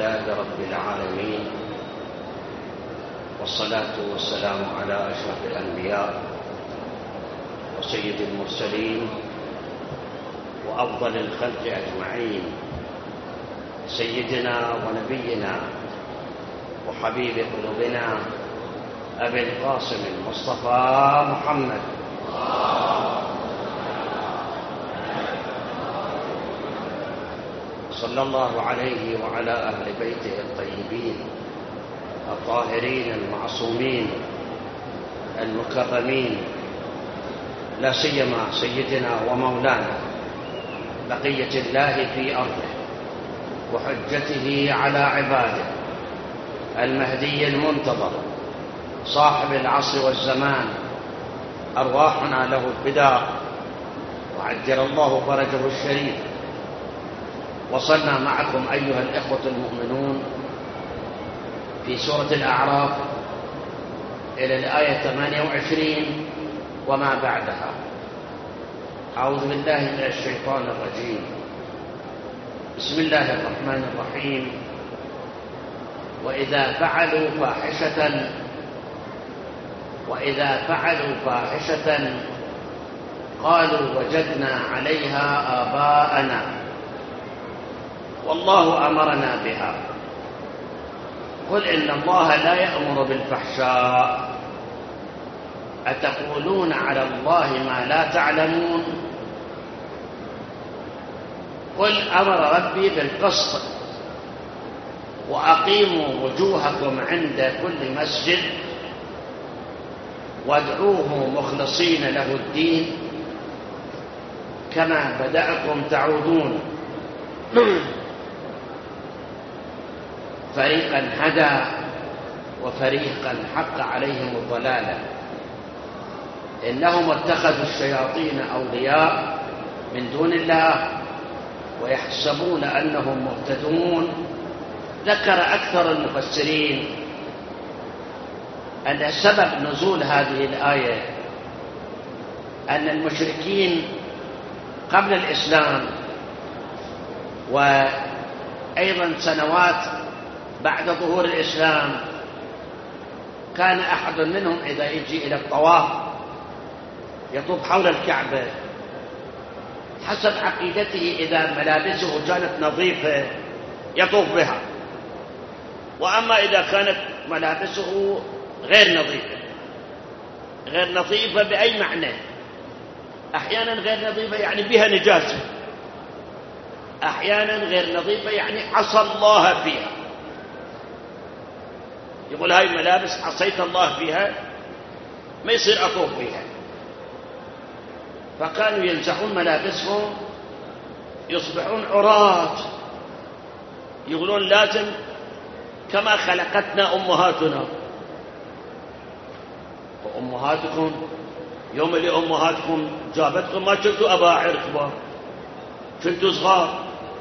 لله رب العالمين، والصلاة والسلام على أشرف الأنبياء وسيد المرسلين وأفضل الخلق أجمعين، سيدنا ونبينا وحبيب قلوبنا أبي القاسم المصطفى محمد صلى الله عليه وعلى أهل بيته الطيبين الطاهرين المعصومين المكرمين، لا سيما سيدنا ومولانا بقية الله في أرضه وحجته على عباده المهدي المنتظر صاحب العصر والزمان، أرواحنا له الفداء وعجل الله فرجه الشريف. وصلنا معكم أيها الإخوة المؤمنون في سورة الأعراف إلى الآية 28 وما بعدها. أعوذ بالله من الشيطان الرجيم. بسم الله الرحمن الرحيم. وإذا فعلوا فاحشة قالوا وجدنا عليها آباءنا والله أمرنا بها قل إن الله لا يأمر بالفحشاء أتقولون على الله ما لا تعلمون قل أمر ربي بالقسط وأقيموا وجوهكم عند كل مسجد وادعوه مخلصين له الدين كما بدأكم تعودون فريقا هدى وفريقا حق عليهم الضلالة إنهم اتخذوا الشياطين أولياء من دون الله ويحسبون أنهم مهتدون. ذكر أكثر المفسرين أن سبب نزول هذه الآية أن المشركين قبل الإسلام وأيضا سنوات بعد ظهور الإسلام كان أحد منهم إذا يجي إلى الطواف يطوف حول الكعبة حسب عقيدته إذا ملابسه كانت نظيفة يطوف بها، وأما إذا كانت ملابسه غير نظيفة بأي معنى؟ أحيانا غير نظيفة يعني بها نجاسة، أحيانا غير نظيفة يعني عصى الله فيها، يقول هاي ملابس عصيت الله فيها ما يصير أطوف فيها. فكانوا ينزعون ملابسهم يصبحون عراة، يقولون لازم كما خلقتنا أمهاتنا. وأمهاتكم يوم اللي أمهاتكم جابتكم ما كنتوا أباعر كبار، كنتوا صغار،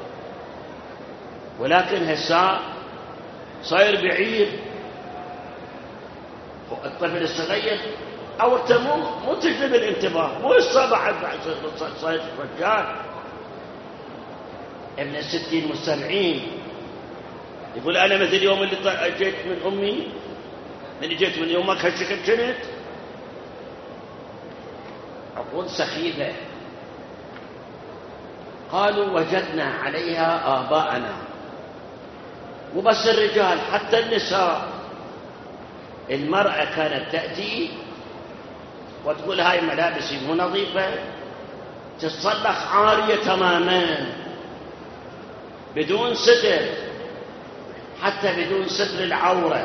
ولكن هسه صاير بعير الطفل الصغير أو مو تجلب الانتباه، مو الصبع صاير رجال ابن 60 و70 يقول أنا مثل اليوم اللي جيت من أمي، من جيت من يومك هالشكل كنت. عقول سخيفة. قالوا وجدنا عليها آباءنا، وبس الرجال حتى النساء. المرأة كانت تأتي وتقول هاي ملابسي مو نظيفة، تتصلخ عارية تماما بدون ستر، حتى بدون ستر العورة،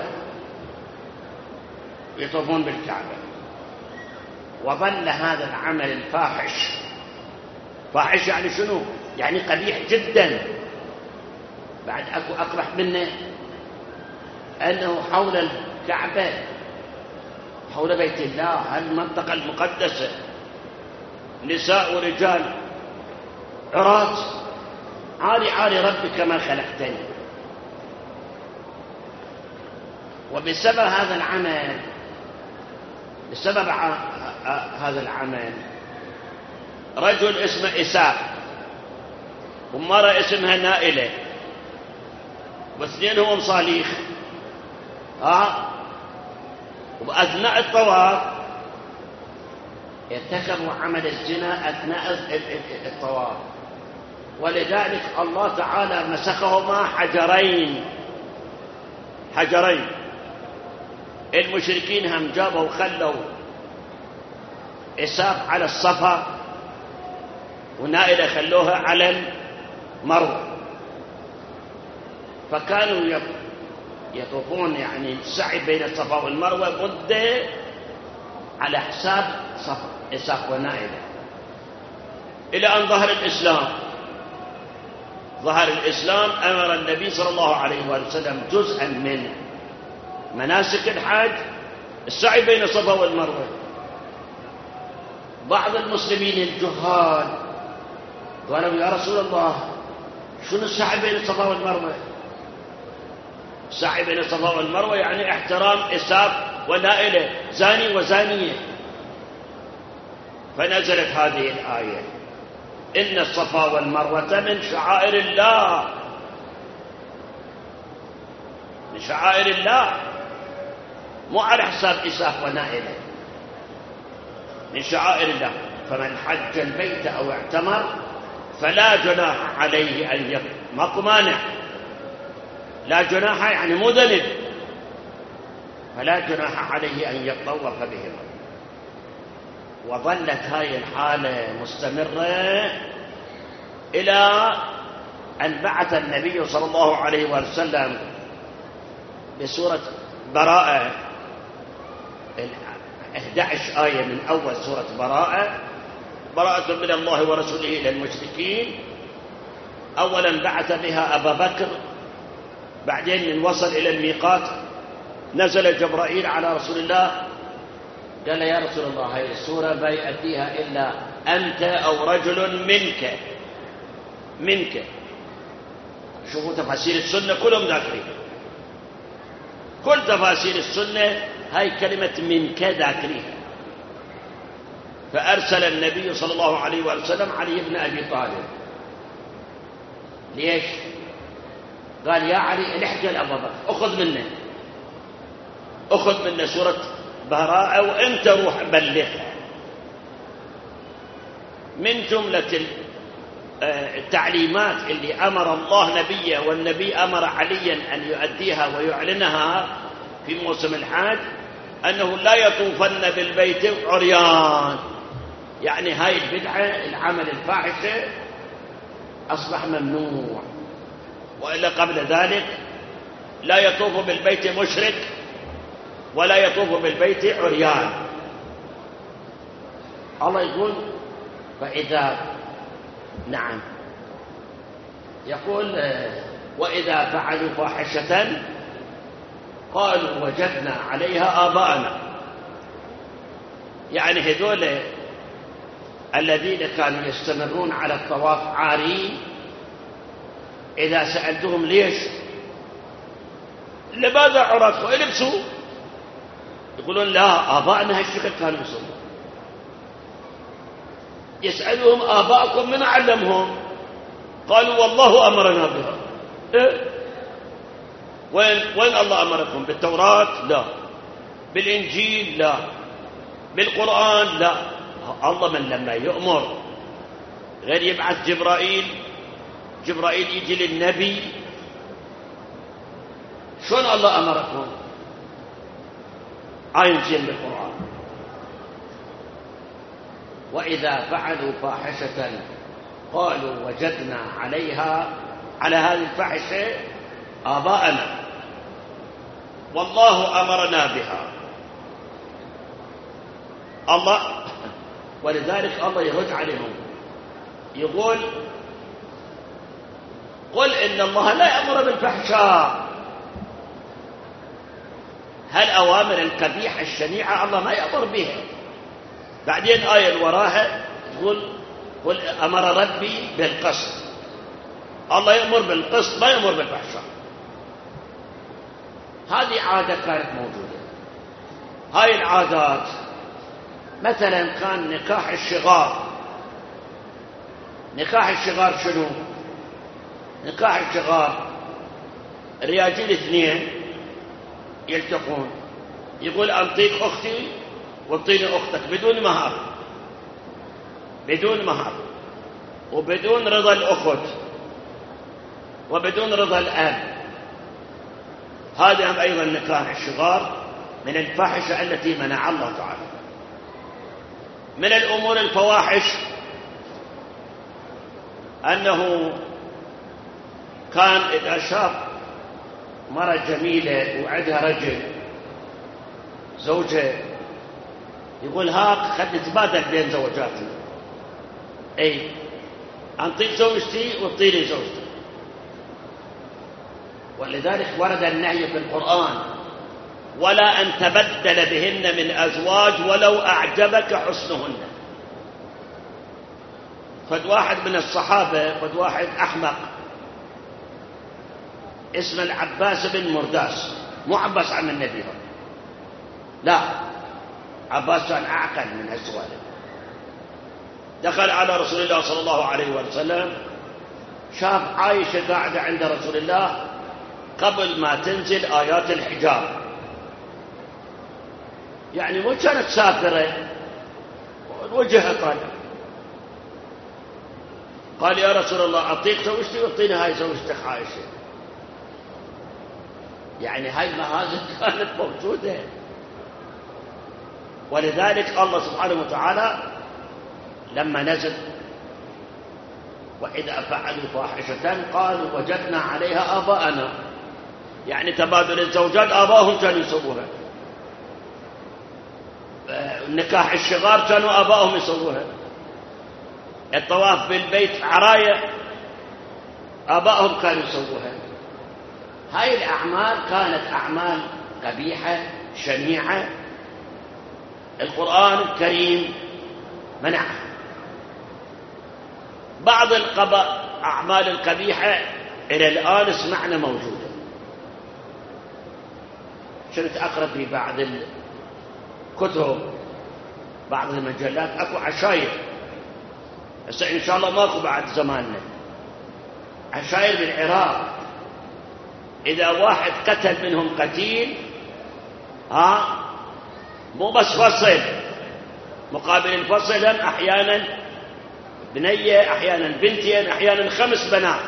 يطوفون بالكعبة. وظل هذا العمل الفاحش، فاحش يعني شنو؟ يعني قبيح جدا، بعد أكو أقبح منه أنه حول الكعبة حول بيت الله المنطقة المقدسة نساء ورجال عراة، عاري ربي كما خلقتني. وبسبب هذا العمل رجل اسمه إساق ومرأة اسمها نائلة واثنين هم صاليخ. وأثناء الطواف ارتكبوا عمل الزنا أثناء الطواف، ولذلك الله تعالى مسخهما حجرين. المشركين هم جابوا وخلوا إساف على الصفا، ونائلة خلوها على المروة، فكانوا يطوفون يعني السعي بين الصفا والمروة مدة على حساب صفا إساف ونائلة، إلى أن ظهر الإسلام. أمر النبي صلى الله عليه وسلم جزءا من مناسك الحج السعي بين الصفا والمروة. بعض المسلمين الجهال قالوا يا رسول الله شنو السعي بين الصفا والمروة؟ السعي بين الصفا والمروة يعني احترام إساف ونائلة، زاني وزانية. فنزلت هذه الآية: إن الصفا والمروة من شعائر الله، من شعائر الله، مو على حساب إساف ونائلة، من شعائر الله. فمن حج البيت أو اعتمر فلا جناح عليه أن يطوف. ماكو مانع، لا جناح يعني مو ذنب، فلا جناح عليه أن يطوف بهما. وظلت هاي الحالة مستمرة إلى أن بعث النبي صلى الله عليه وسلم بسورة براءة 11 آية من أول سورة براءة من الله ورسوله إلى المشركين. أولا بعث بها أبا بكر، بعدين من وصل إلى الميقات نزل جبرائيل على رسول الله قال يا رسول الله هذه السورة ما يأتيها إلا أنت أو رجل منك. شوفوا تفاسير السنة كلهم ذاكرين، كل تفاسير السنة هاي كلمة منك ذاكريها. فأرسل النبي صلى الله عليه وسلم علي بن أبي طالب. ليش؟ قال يا علي الحق أبا بكر أخذ منه سورة براءة وأنت روح بلغها. من جملة التعليمات اللي أمر الله نبيه والنبي أمر عليا أن يؤديها ويعلنها في موسم الحج أنه لا يطوفن بالبيت عريان. يعني هاي البدعة، العمل الفاحشة أصبح ممنوع. وإلا قبل ذلك لا يطوف بالبيت مشرك ولا يطوف بالبيت عريان. الله يقول فإذا يقول وإذا فعلوا فاحشة قالوا وجدنا عليها آباءنا. يعني هذول الذين كانوا يستمرون على الطواف عارين إذا سألتهم ليش لماذا عرضوا البسوا، يقولون لا آباءنا هالشكل كانوا يصلون. يسألهم آباءكم من علمهم؟ قالوا والله أمرنا بها. وين الله أمركم؟ بالتوراة؟ لا. بالإنجيل؟ لا. بالقرآن؟ لا. الله من لما يؤمر غير يبعث جبرائيل يجي للنبي. شلون الله أمركم؟ ينزل بالقرآن وإذا فعلوا فاحشة قالوا وجدنا على هذه الفاحشة آباءنا والله أمرنا بها. الله ولذلك الله يرد عليهم يقول قل إن الله لا يأمر بالفحشاء. هالأوامر القبيحة الشنيعة الله ما يأمر بها. بعدين آية وراها تقول قل أمر ربي بالقسط. الله يأمر بالقسط ما يأمر بالفحشاء. هذه عادة كانت موجودة. هاي العادات مثلا كان نكاح الشغار شنو؟ نكاح الشغار الرياجيل اثنين يلتقون، يقول أنطيك أختي واعطيني أختك بدون مهر، بدون مهر وبدون رضا الأخت وبدون رضا الأب. هذا أيضا نكاح الشغار من الفاحشة التي منع الله تعالى. من الأمور الفواحش أنه كان إذا شاف مرة جميلة وعندها رجل زوجة يقول هاك خلي نتبادل بين زوجاتنا، أي أنطيك زوجتي واعطيني زوجتي. ولذلك ورد النهي في القرآن ولا أن تبدل بهن من أزواج ولو أعجبك حسنهن. قد واحد من الصحابة، قد واحد أحمق اسمه العباس بن مرداس، مو عباس عم النبي، لا، عباس كان أعقل من هالسوالف. دخل على رسول الله صلى الله عليه وسلم، شاف عائشة قاعدة عند رسول الله قبل ما تنزل آيات الحجاب، يعني مو كانت سافرة وجهها طالع. قال يا رسول الله أعطيك زوجتي واعطيني هاي زوجتك عائشة. يعني هاي المهازل كانت موجودة. ولذلك الله سبحانه وتعالى لما نزل وإذا فعلوا فاحشة قالوا وجدنا عليها آباءنا، يعني تبادل الزوجات آبائهم كانوا يسووها، نكاح الشغار كانوا آبائهم يسووها، الطواف بالبيت عراية آبائهم كانوا يسووها. هاي الأعمال كانت أعمال قبيحة شنيعة، القرآن الكريم منعها. بعض الأعمال القبيحة إلى الآن اسمعنا موجودة. كنت أقرأ في بعض الكتب بعض المجلات أكو عشاير، بس إن شاء الله ماكو بعد زماننا، عشاير بالعراق إذا واحد قتل منهم قتيل مو بس فصل، مقابل الفصل أحيانا بنية، أحيانا بنتين، أحيانا 5 بنات،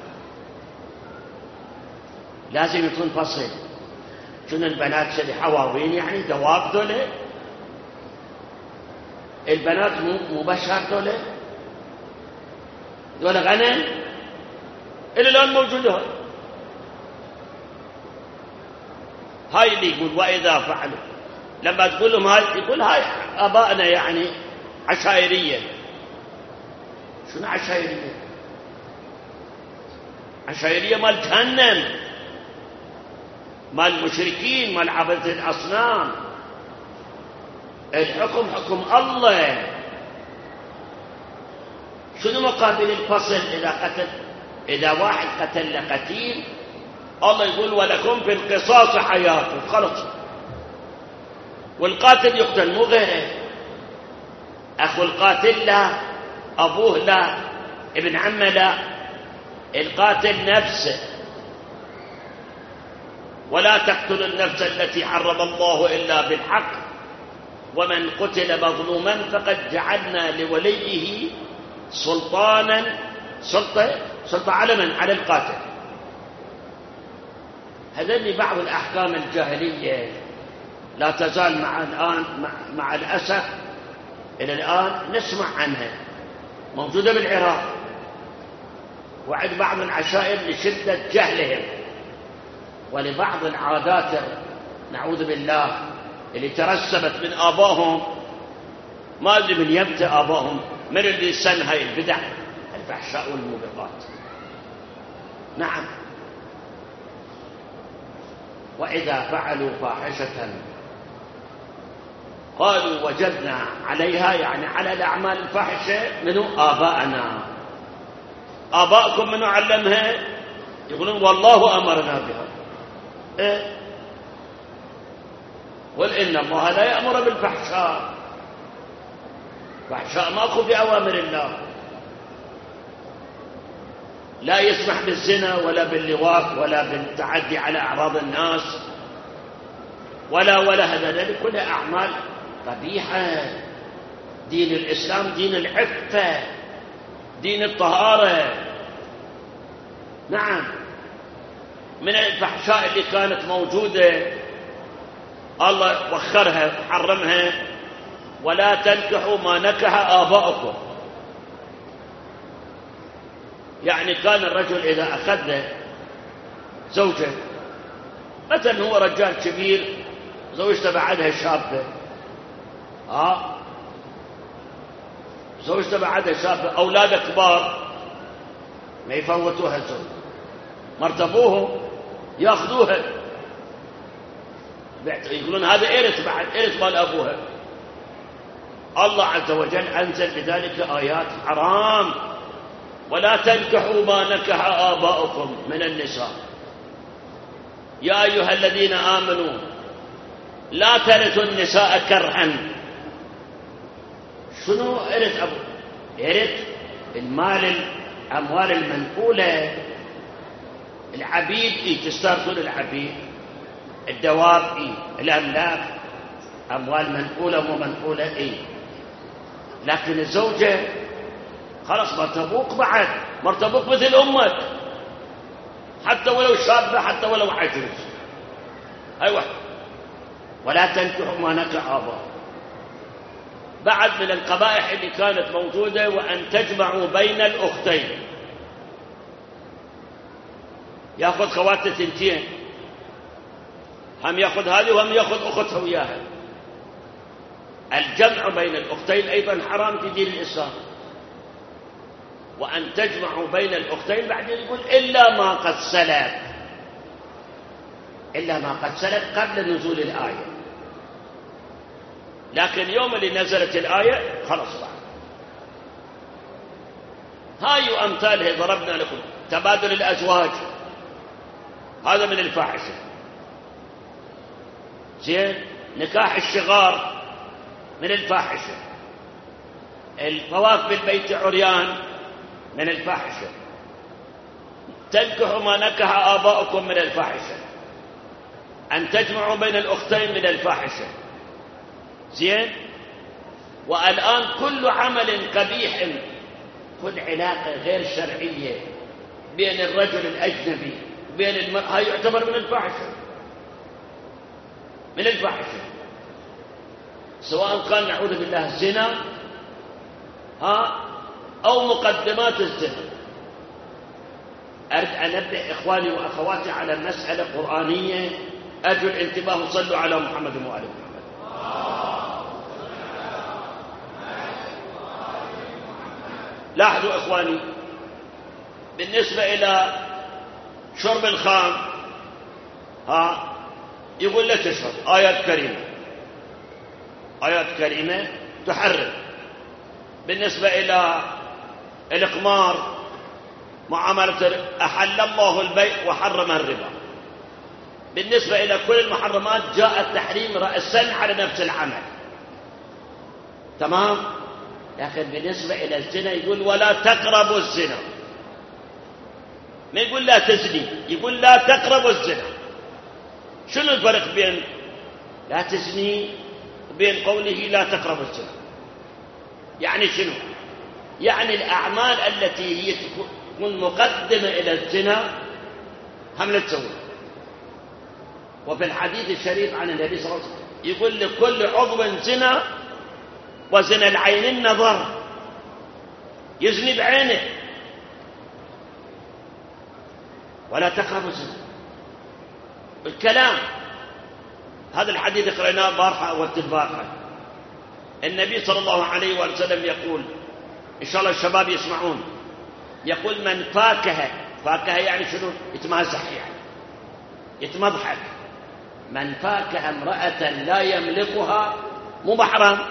لازم يكون فصل. شنو البنات شدي حواوين يعني دواب دولة؟ البنات مو بشر دولة غنم إلى الآن موجودة. هاي اللي يقول وإذا فعلوا، لما تقول لهم هاي يقول هاي آبائنا يعني عشائرية. شنو عشائرية؟ عشائرية مال جهنم، مال المشركين، مال عبدة الأصنام. الحكم حكم الله. شنو مقابل الفصل إذا واحد قتل لقتيل؟ الله يقول ولكم في القصاص حياة، خلص، والقاتل يقتل مو غيره، أخو القاتل لا، أبوه لا، ابن عمه لا، القاتل نفسه. ولا تقتلوا النفس التي حرم الله إلا بالحق ومن قتل مظلوما فقد جعلنا لوليه سلطة علما على القاتل. هذني بعض الأحكام الجاهلية لا تزال مع الأسف إلى الآن نسمع عنها، موجودة بالعراق، وعند بعض العشائر لشدة جهلهم ولبعض العادات نعوذ بالله اللي ترسبت من آبائهم. ما أدري من يبدأ آبائهم، من اللي سن هاي البدع الفحشاء والموبقات. نعم. وإذا فعلوا فاحشة قالوا وجدنا عليها، يعني على الأعمال الفاحشة منو؟ آباءنا. آباءكم منو علمها؟ يقولون والله أمرنا بها. قل إن الله لا يأمر بالفحشاء، فحشاء ماكو بأوامر الله. لا يسمح بالزنا ولا باللواط ولا بالتعدي على أعراض الناس ولا هذا كلها أعمال قبيحة. دين الإسلام دين العفة، دين الطهارة. نعم، من الفحشاء اللي كانت موجودة الله وخرها وحرمها: ولا تنكحوا ما نكح آباؤكم. يعني كان الرجل إذا أخذ زوجة، مثلا هو رجال كبير زوجته بعدها شابة، زوجته بعدها شابة، أولاد كبار ما يفوتوها الزوج، مرتبوهم ياخذوها، يقولون هذا إرث، بعد إرث مال أبوها. الله عز وجل أنزل بذلك آيات حرام: ولا تنكحوا ما نكح آباؤكم من النساء. يا أيها الذين آمنوا لا ترثوا النساء كرها. شنو إرث أبو؟ إرث المال، الأموال المنقولة، العبيد تسترثون العبيد، الدواب الأملاك، أموال منقولة ومنقولة لكن الزوجة خلاص مرتبوك، بعد مرتبوك مثل أمك، حتى ولو شابة حتى ولو عجوز. أيوة، ولا تنكحوا ما نكح آباؤكم. بعد من القبائح اللي كانت موجودة: وأن تجمعوا بين الأختين. يأخذ خواته ثنتين، هم يأخذ هذه وهم يأخذ أختها وياها. الجمع بين الأختين أيضا حرام في دين الإسلام. وأن تجمعوا بين الأختين، بعدين يقول: إلا ما قد سلف. إلا ما قد سلف قبل نزول الآية، لكن يوم اللي نزلت الآية خلاص بعد. هاي وأمثالها ضربنا لكم. تبادل الأزواج هذا من الفاحشة. زين، نكاح الشغار من الفاحشة. الطواف بالبيت عريان من الفاحشة. تنكحوا ما نكح آباؤكم من الفاحشة. أن تجمعوا بين الأختين من الفاحشة. زين، والآن كل عمل قبيح، كل علاقة غير شرعية بين الرجل الأجنبي وبين المرأة يعتبر من الفاحشة. من الفاحشة، سواء كان نعوذ بالله الزنا أو مقدمات الزنا. أريد أن أنبه إخواني وأخواتي على مسألة قرآنية، أرجو الانتباه. صلوا على محمد وآل محمد. لاحظوا إخواني، بالنسبة إلى شرب الخام يقول لا تشرب. آيات كريمة، آيات كريمة تحرم. بالنسبة إلى الإقمار، معاملة أحل الله البيع وحرم الربا. بالنسبة إلى كل المحرمات جاء التحريم رأسا على نفس العمل، تمام. لكن بالنسبة إلى الزنا يقول: ولا تقربوا الزنا. ما يقول لا تزني، يقول لا تقربوا الزنا. شنو الفرق بين لا تزني وبين قوله لا تقربوا الزنا؟ يعني شنو؟ يعني الأعمال التي هي تكون مقدمة إلى الزنا هم لا تسويها. وفي الحديث الشريف عن النبي صلى الله عليه وسلم يقول: لكل عضو زنا، وزنا العين النظر، يزني بعينه. ولا تقربوا الزنا. الكلام هذا الحديث قرأناه بارحة والتبارحة. النبي صلى الله عليه وسلم يقول، إن شاء الله الشباب يسمعون، يقول: من فاكه يعني شنو؟ يتمازح، يعني يتمضحك. من فاكه امرأة لا يملكها، مو محرم.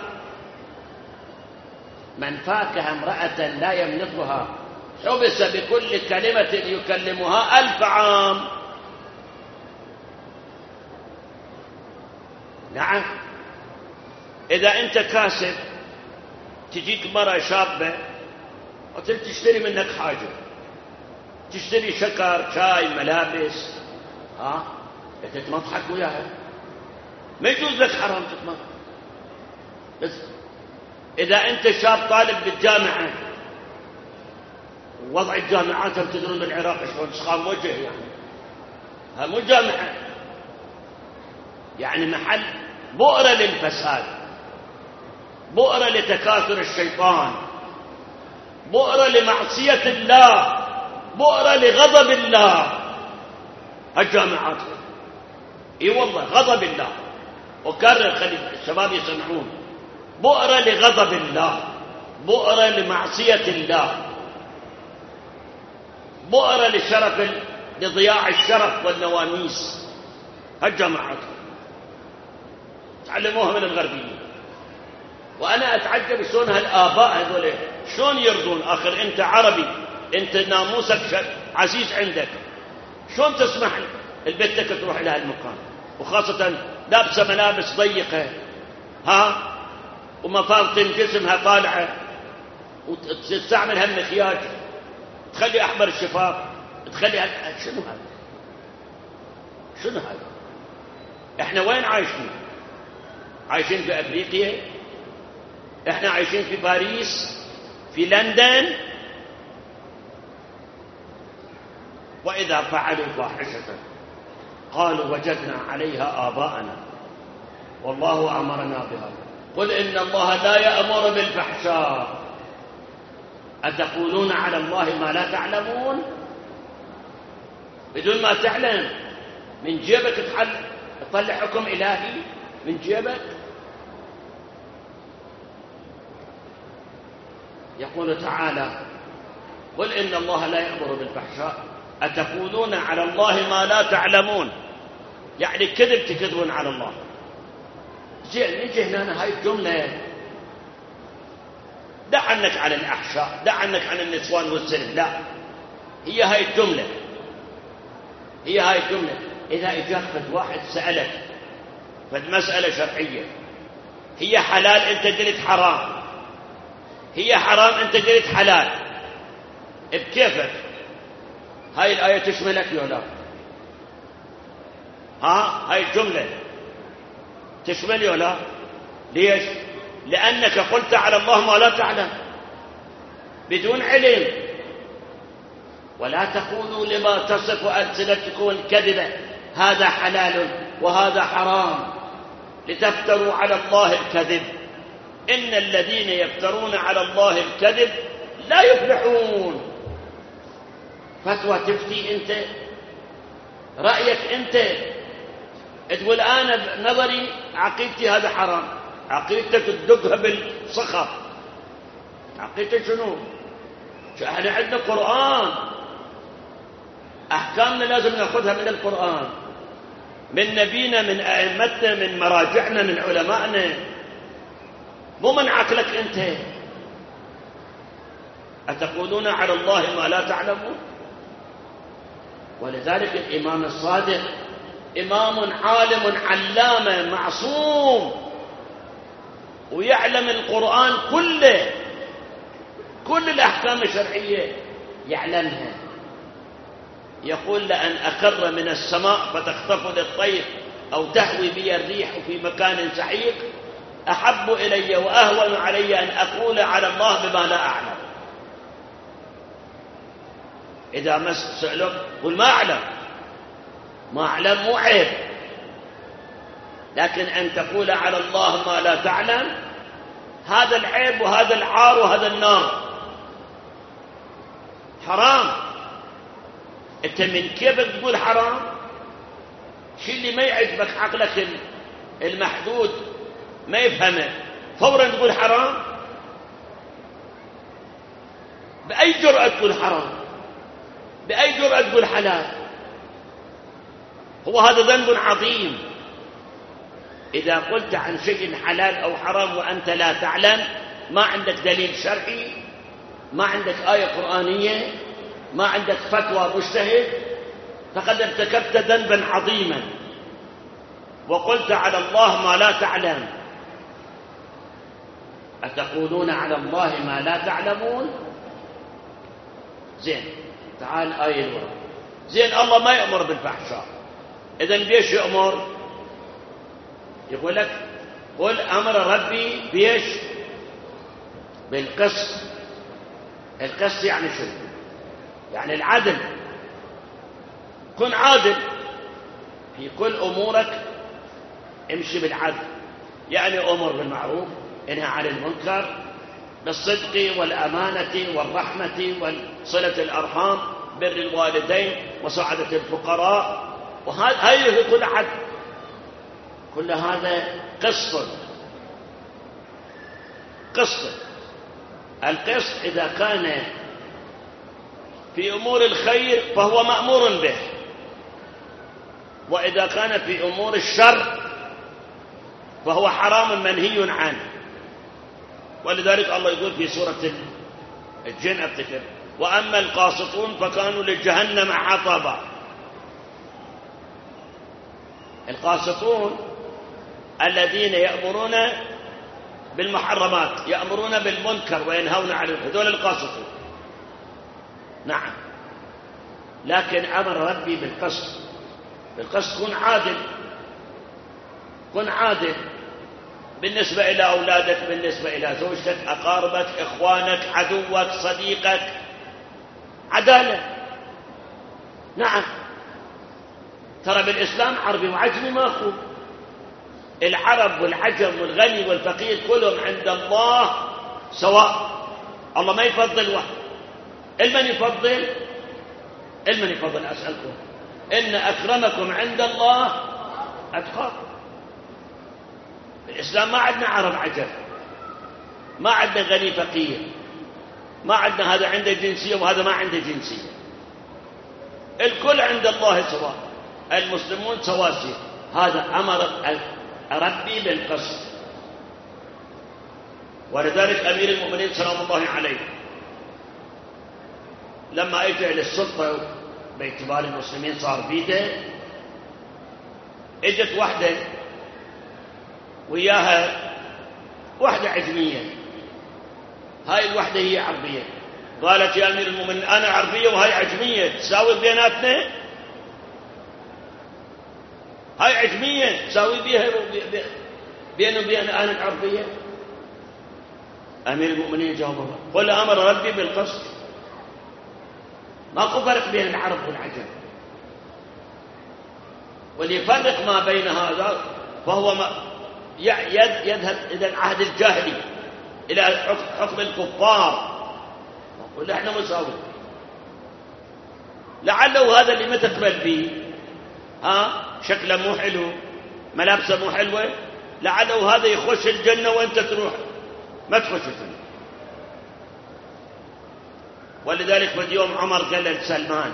من فاكه امرأة لا يملكها حبس بكل كلمة يكلمها 1000 عام. نعم، إذا أنت كاسب تجيك مرة شابة وتشتري منك حاجة، تشتري شكر، شاي، ملابس، تتمضحك وياها، ما يجوز لك حرام تتمضحك. بس إذا أنت شاب طالب بالجامعة، ووضع الجامعات هم تدرون بالعراق شلون سخام وجه، يعني ها مو جامعة، يعني محل بؤرة للفساد، بؤرة لتكاثر الشيطان، بؤرة لمعصية الله، بؤرة لغضب الله. الجامعات اي والله غضب الله، وكرر خلي الشباب يسمعون، بؤرة لغضب الله، بؤرة لمعصية الله، بؤرة لشرف، لضياع الشرف والنواميس. الجامعات تعلموها من الغربيين. وأنا أتعجب شلون هالآباء هذول شلون يرضون. آخر أنت عربي، أنت ناموسك عزيز عندك، شلون تسمح البنتك تروح إلى هالمكان، وخاصة لابسة ملابس ضيقة، ومفاصل جسمها طالعة، وتستعمل هالمخياج، تخلي أحمر الشفاف، تخلي شنو هذا؟ شنو هذا؟ احنا وين عايشين؟ عايشين في أفريقيا؟ احنا عايشين في باريس، في لندن؟ وإذا فعلوا فاحشة قالوا وجدنا عليها آباءنا والله أمرنا بها قل إن الله لا يأمر بالفحشاء أتقولون على الله ما لا تعلمون. بدون ما تعلم من جيبك تطلع حكم إلهي من جيبك. يقول تعالى قل إن الله لا يأمر بالفحشاء أتقولون على الله ما لا تعلمون، يعني كذب تكذبون على الله. نجي هنا هاي الجملة، دع عنك عن الأحشاء، دع عنك عن النسوان والسن، لا، هي هاي الجملة، هي هاي الجملة. إذا إجاك فد واحد سألك فد مسألة شرعية، هي حلال أنت قلت حرام، هي حرام أنت قلت حلال، بكيفك؟ هاي الآية تشملك ولا لا؟ هاي الجملة تشمل ولا لا؟ ليش؟ لأنك قلت على الله ما لا تعلم بدون علم. ولا تقولوا لما تصف ألسنتكم الكذبة هذا حلال وهذا حرام لتفتروا على الله الكذب إن الذين يفترون على الله الكذب لا يفلحون. فتوى تفتي أنت، رأيك أنت، تقول أنا بنظري عقيدتي هذا حرام، عقيدتك تدقها بالصخر. عقيدتك شنو؟ احنا عندنا قرآن، أحكامنا لازم نأخذها من القرآن، من نبينا، من أئمتنا، من مراجعنا، من علمائنا، مو من عقلك أنت. أتقولون على الله ما لا تعلمون. ولذلك الإمام الصادق إمام عالم علامة معصوم، ويعلم القرآن كله، كل الأحكام الشرعية يعلمها. يقول لأن أقر من السماء فتخطف للطير أو تهوي بي الريح في مكان سحيق أحب إلي وأهون علي أن أقول على الله بما لا أعلم. إذا ما سألوك قل ما أعلم، ما أعلم مو عيب، لكن أن تقول على الله ما لا تعلم هذا العيب وهذا العار وهذا النار، حرام. أنت من كيف تقول حرام؟ شيء اللي ما يعجبك عقلك المحدود ما يفهمه فورا تقول حرام. بأي جرأة تقول حرام؟ بأي جرأة تقول حلال؟ هو هذا ذنب عظيم. إذا قلت عن شيء حلال أو حرام وأنت لا تعلم، ما عندك دليل شرعي، ما عندك آية قرآنية، ما عندك فتوى مجتهد، فقد ارتكبت ذنبا عظيما وقلت على الله ما لا تعلم. أتقولون على الله ما لا تعلمون. زين، تعال آية الورى. زين الله ما يأمر بالفحشاء، إذن بيش يأمر؟ يقول لك قل أمر ربي بيش؟ بالقسط. القسط يعني شو؟ يعني العدل. كن عادل في كل أمورك، امشي بالعدل، يعني أمر بالمعروف، انهى عن المنكر، بالصدق والأمانة والرحمة وصلة الأرحام، بر الوالدين، مساعدة الفقراء، وهذا كل عدل. كل هذا قسط. القسط إذا كان في أمور الخير فهو مأمور به، وإذا كان في أمور الشر فهو حرام منهي عنه. ولذلك الله يقول في سورة الجن أفتكر: وأما القاسطون فكانوا لجهنم حطبا. القاسطون الذين يأمرون بالمحرمات، يأمرون بالمنكر وينهون عن هذول القاسطون. نعم، لكن أمر ربي بالقسط. بالقسط كن عادل، كن عادل بالنسبة إلى أولادك، بالنسبة إلى زوجتك، أقاربك، إخوانك، عدوك، صديقك، عدالة. نعم، ترى بالإسلام عربي وعجمي ماكو. العرب والعجم والغني والفقير كلهم عند الله سواء. الله ما يفضل واحد. المن يفضل أسألكم: إن أكرمكم عند الله أتقاكم. الإسلام ما عندنا عرب عجم، ما عندنا غني فقير، ما عندنا هذا عنده جنسية وهذا ما عنده جنسية. الكل عند الله سواء، المسلمون سواسية. هذا أمر ربي بالقسط. ولذلك أمير المؤمنين سلام الله عليه لما اجى للسلطة باعتبار المسلمين صار بيده، اجت وحدة وياها وحدة عجمية. هاي الوحدة هي عربية. قالت: يا أمير المؤمنين أنا عربية وهاي عجمية، تساوي بيناتنا؟ هاي عجمية تساوي بيها بين وبين أنا العربية؟ أمير المؤمنين جاوب: قل أمر ربي بالقسط. ماكو فرق بين العرب والعجم. وليفرق ما بين هذا فهو يذهب إلى العهد الجاهلي، إلى حكم الكفار، نقول احنا مساوي. لعله هذا اللي ما تقبل به، شكله مو حلو، ملابسه مو حلوه، لعله هذا يخش الجنة وانت تروح ما تخش الجنة. ولذلك في يوم عمر قال لسلمان: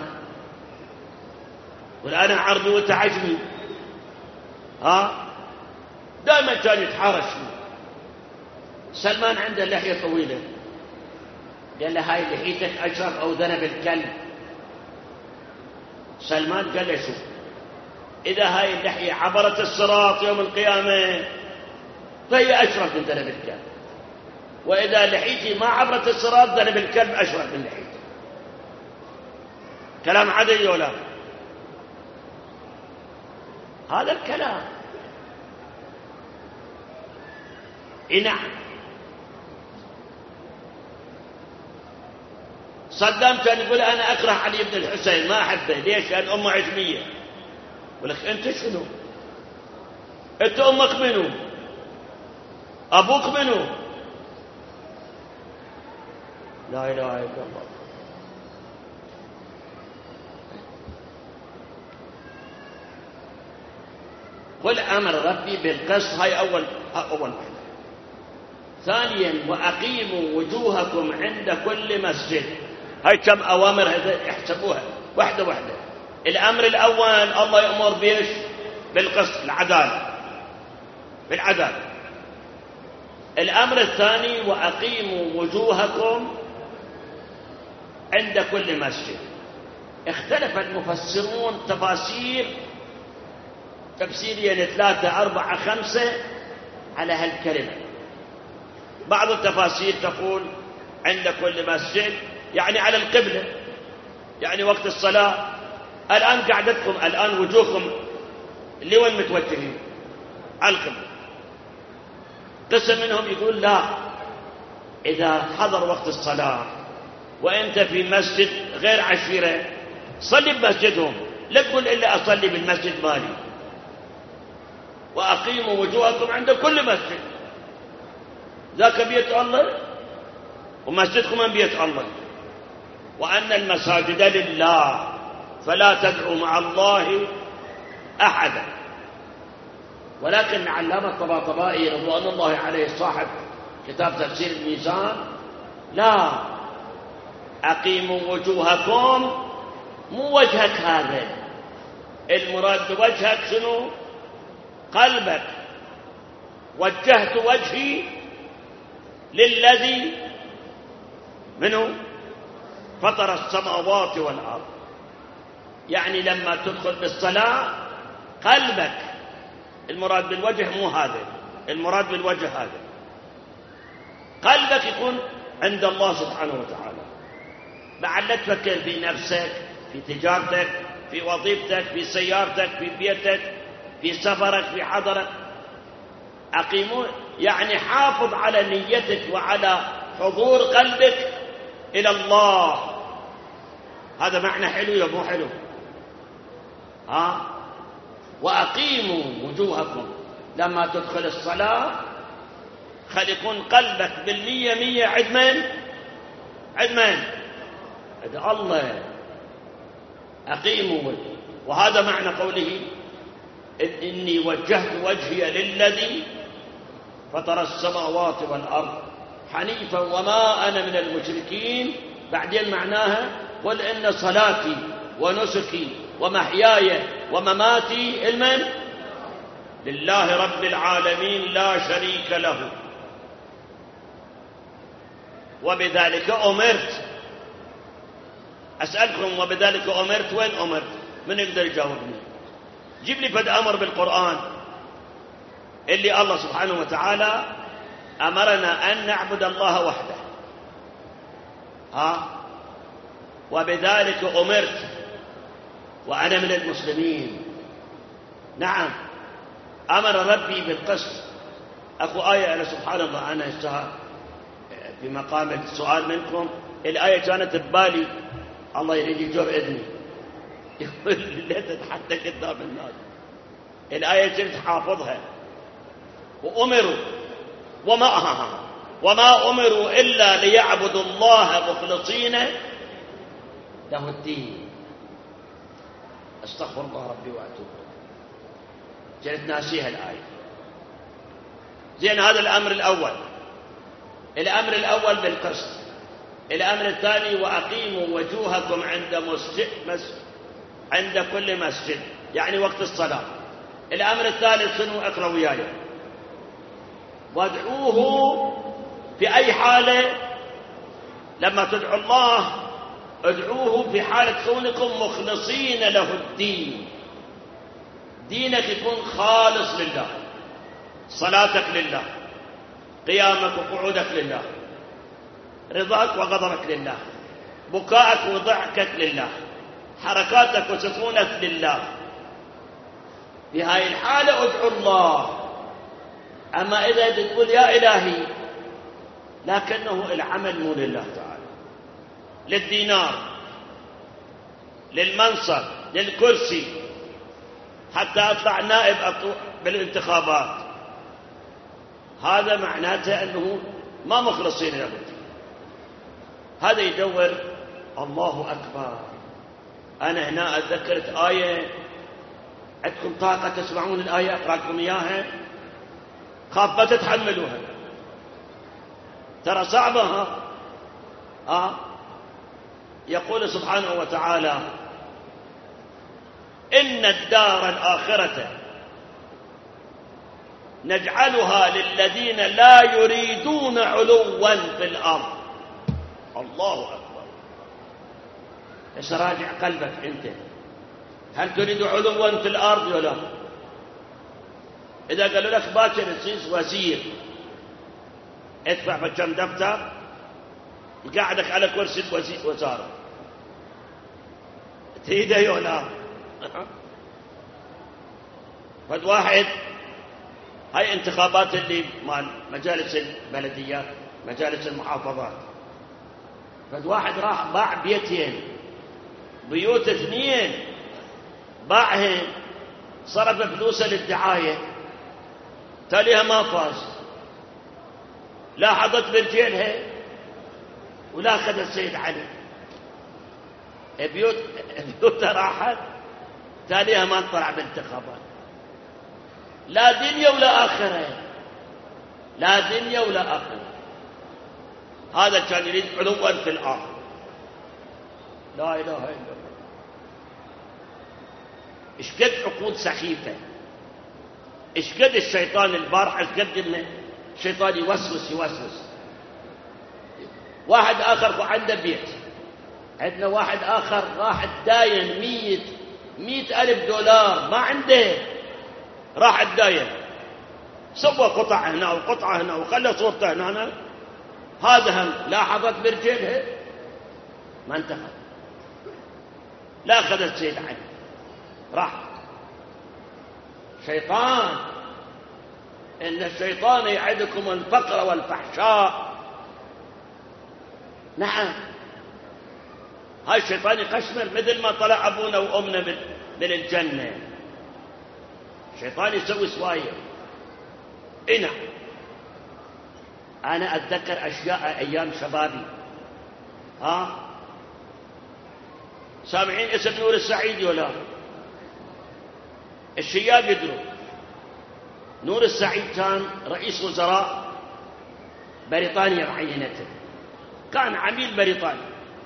قل أنا عربي وانت عجمي. دائما كان يتحارش. سلمان عنده لحية طويلة، قال له: هاي لحيتك أشرف أو ذنب الكلب. سلمان قال له: شوف، إذا هاي اللحية عبرت الصراط يوم القيامة فهي أشرف من ذنب الكلب، وإذا لحيتي ما عبرت الصراط ذنب الكلب أشرف من لحيتي. كلام عدل ولا؟ هذا الكلام. نعم، صدام كان يقول: أنا أكره علي بن الحسين، ما أحبه. ليش؟ لأن أمه عجمية. يقول لك: أنت شنو؟ أنت أمك منو؟ أبوك منو؟ لا إله إلا الله. قل أمر ربي بالقسط. هاي أول واحدة. ثانيا: وأقيموا وجوهكم عند كل مسجد. هاي كم أوامر هذا احسبوها واحدة واحدة. الأمر الأول الله يأمر بيش؟ بالقسط، العدالة، بالعدالة. الأمر الثاني: وأقيموا وجوهكم عند كل مسجد. اختلف المفسرون تفاسير، تفسيرين 3 4 5 على هالكلمة. بعض التفاسير تقول عند كل مسجد يعني على القبلة، يعني وقت الصلاة. الآن قعدتكم، الآن وجوهكم لوين متوجهين؟ على القبلة. قسم منهم يقول لا، إذا حضر وقت الصلاة وأنت في مسجد غير عشيرة صلي بمسجدهم، لا تقول إلا أصلي بالمسجد مالي، وأقيموا وجوهكم عند كل مسجد. ذاك بيت الله ومسجدكم من بيت الله، وأن المساجد لله فلا تدعوا مع الله أحدا. ولكن العلامة الطباطبائي رضوان الله عليه صاحب كتاب تفسير الميزان، لا، أقيموا وجوهكم مو وجهك هذا، المراد بوجهك شنو؟ قلبك. وجهت وجهي للذي منه فطر السماوات والأرض. يعني لما تدخل بالصلاة قلبك، المراد بالوجه مو هذا، المراد بالوجه هذا، قلبك يكون عند الله سبحانه وتعالى. بعد لا تفكر في نفسك، في تجارتك، في وظيفتك، في سيارتك، في بيتك، في سفرك، في حضرك. أقيموا يعني حافظ على نيتك وعلى حضور قلبك إلى الله. هذا معنى حلو يا مو حلو؟ وأقيموا وجوهكم لما تدخل الصلاة، خل يكون قلبك بالمية مية عند من؟ عند من؟ عند الله. أقيموا. وهذا معنى قوله إني وجهت وجهي للذي فطر السماوات والأرض حنيفا وما أنا من المشركين. بعدين معناها قل إن صلاتي ونسكي ومحياي ومماتي المن لله رب العالمين لا شريك له وبذلك أمرت. أسألكم وبذلك أمرت، وين أمرت؟ من يقدر يجاوبني؟ جيب لي فد أمر بالقرآن اللي الله سبحانه وتعالى أمرنا أن نعبد الله وحده. وبذلك أمرت وأنا من المسلمين. نعم، أمر ربي بالقسط. أكو آية، أنا سبحان الله أنا في مقام السؤال منكم، الآية كانت ببالي، الله يريد يجر إذني يقول لا تتحدى قدام الناس. الآية كنت حافظها. وأمروا وما أمروا إلا ليعبدوا الله مخلصين له الدين. استغفر الله ربي وأتوب. كنت ناسيها الآية. زين، هذا الأمر الأول. الأمر الأول بالقسط. الأمر الثاني وأقيموا وجوهكم عند كل مسجد، يعني وقت الصلاة. الأمر الثالث شنو؟ اقرأوا وياي. وادعوه في أي حالة لما تدعوا الله، ادعوه في حالة كونكم مخلصين له الدين. دينك يكون خالص لله، صلاتك لله، قيامك وقعودك لله، رضاك وغضبك لله، بكاءك وضحكك لله، حركاتك وسكونك لله. في هاي الحالة ادعو الله. أما إذا تقول يا إلهي لكنه العمل مو لله تعالى، للدينار، للمنصب، للكرسي، حتى أطلع نائب بالانتخابات، هذا معناته أنه ما مخلصين له. هذا يدور الله أكبر. أنا هنا أتذكرت آية، عندكم طاقة تسمعون الآية أقرأ لكم إياها؟ خاف ما تتحملوها، ترى صعبة. يقول سبحانه وتعالى إن الدار الآخرة نجعلها للذين لا يريدون علوا في الأرض. الله أكبر. إيش راجع قلبك أنت؟ هل تريد علوا في الأرض ولا لا؟ إذا قالوا لك باكر تصير وزير، ادفع بكم دفتر يقعدك على كرسي وزارة. تريده ولا فد واحد، هاي انتخابات اللي مال مجالس البلديات مجالس المحافظات، فد واحد راح باع بيتين، بيوت 2 باعهن، صرف فلوسه للدعاية، تاليها ما فاز، لا حضت برجيلها ولا أخذ السيد علي، بيوتها راحت، تاليها ما انطلع بالانتخابات، لا دنيا ولا آخرة، لا دنيا ولا آخرة. هذا كان يريد علوا في الأرض، لا إله إلا الله. اشقد عقود سخيفة، اشقد الشيطان البارح، اشقد إن الشيطان يوسوس. واحد آخر عنده بيت، عندنا واحد آخر راح داين 100,000 دولار ما عنده، راح الداين سوى قطع هنا وقطعة هنا وخلى صورته هنا، هذا هم لا حضت برجلها ما انتخب، لا أخذت سيد علي، راح شيطان. إن الشيطان يعدكم الفقر والفحشاء. نعم، هاي الشيطان يقشمر مثل ما طلع أبونا وأمنا من الجنة، الشيطان يسوي سوايا. نعم، أنا أتذكر أشياء أيام شبابي. سامعين اسم نور السعيد ولا؟ الشياب يدروا. نور السعيد كان رئيس وزراء بريطانيا معينته، كان عميل بريطاني.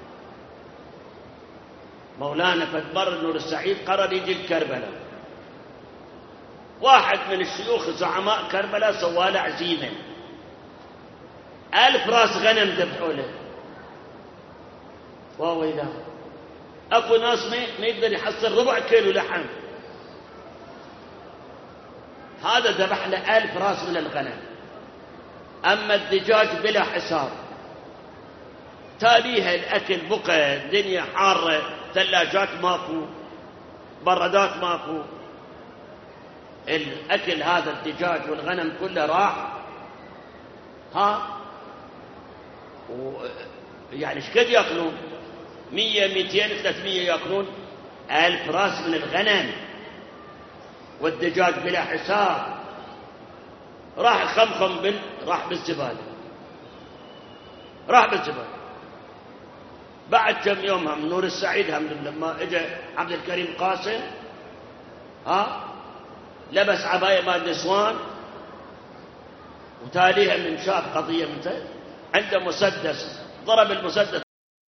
مولانا فدمر نور السعيد قرر يجي لكربلاء، واحد من الشيوخ زعماء كربلاء سواله عزيمة، 1000 راس غنم ذبحوا له. وويلاه، اكو ناس ما يقدر يحصل ربع كيلو لحم، هذا ذبح له 1000 راس من الغنم. اما الدجاج بلا حساب، تاليها الأكل بقى، الدنيا حارة، ثلاجات ماكو، بردات ماكو، الأكل هذا الدجاج والغنم كله راح. يعني ايش قد يأكلون؟ 100 200 300 يأكلون 1000 راس من الغنم، والدجاج بلا حساب. راح خمخم راح بالزبالة، راح بالزبالة. بعد كم يوم هم نور السعيد هم لما اجى عبد الكريم قاسم لبس عباية مال نسوان، وتاليها من شاف قضية مثل عنده مسدس، ضرب المسدس